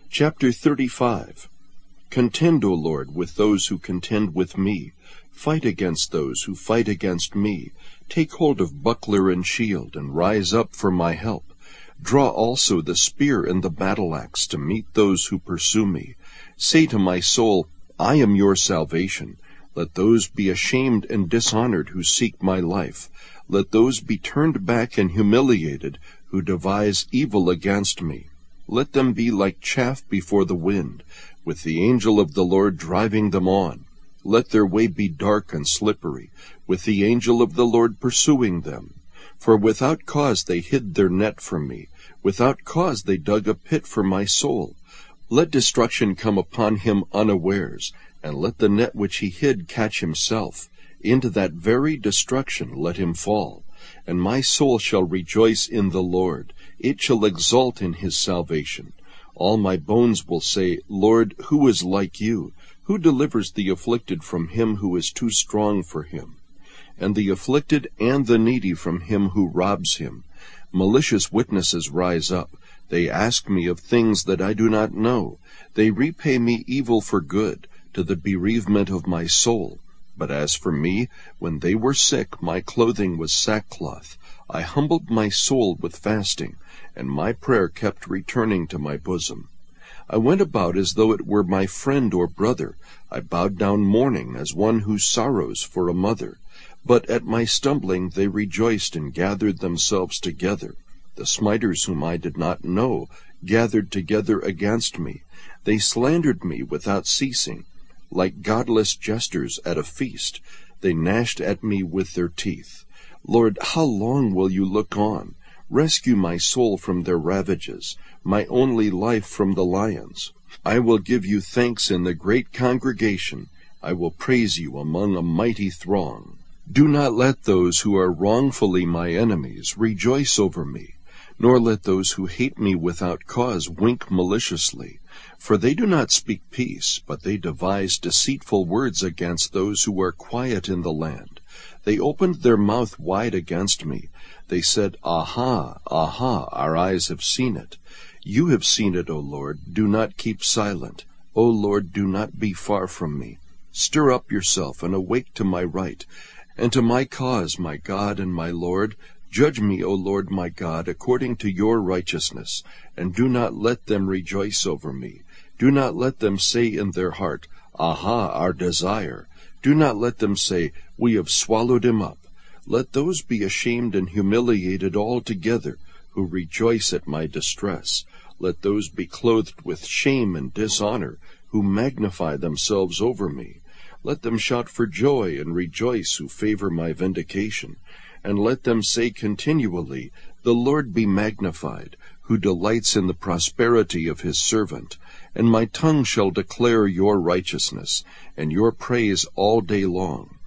Chapter 35. Contend, O Lord, with those who contend with me. Fight against those who fight against me. Take hold of buckler and shield, and rise up for my help. Draw also the spear and the battle-axe to meet those who pursue me. Say to my soul, I am your salvation. Let those be ashamed and dishonored who seek my life. Let those be turned back and humiliated who devise evil against me. Let them be like chaff before the wind, with the angel of the Lord driving them on. Let their way be dark and slippery, with the angel of the Lord pursuing them. For without cause they hid their net from me. Without cause they dug a pit for my soul. Let destruction come upon him unawares, and let the net which he hid catch himself. Into that very destruction let him fall. And my soul shall rejoice in the Lord. It shall exult in his salvation. All my bones will say, Lord, who is like you? Who delivers the afflicted from him who is too strong for him? And the afflicted and the needy from him who robs him. Malicious witnesses rise up. They ask me of things that I do not know. They repay me evil for good, to the bereavement of my soul. But as for me, when they were sick, my clothing was sackcloth. I humbled my soul with fasting, and my prayer kept returning to my bosom. I went about as though it were my friend or brother. I bowed down mourning as one who sorrows for a mother. But at my stumbling they rejoiced and gathered themselves together. The smiters whom I did not know gathered together against me. They slandered me without ceasing. Like godless jesters at a feast, they gnashed at me with their teeth. Lord, how long will you look on? Rescue my soul from their ravages, my only life from the lions. I will give you thanks in the great congregation. I will praise you among a mighty throng. Do not let those who are wrongfully my enemies rejoice over me, nor let those who hate me without cause wink maliciously. For they do not speak peace, but they devise deceitful words against those who are quiet in the land. They opened their mouth wide against me. They said, Aha, aha, our eyes have seen it. You have seen it, O Lord. Do not keep silent. O Lord, do not be far from me. Stir up yourself and awake to my right, and to my cause, my God and my Lord. Judge me, O Lord my God, according to your righteousness, and do not let them rejoice over me. Do not let them say in their heart, Aha, our desire. Do not let them say, We have swallowed him up. Let those be ashamed and humiliated altogether who rejoice at my distress. Let those be clothed with shame and dishonor who magnify themselves over me. Let them shout for joy and rejoice who favor my vindication. And let them say continually, The Lord be magnified, who delights in the prosperity of his servant. And my tongue shall declare your righteousness, and your praise all day long.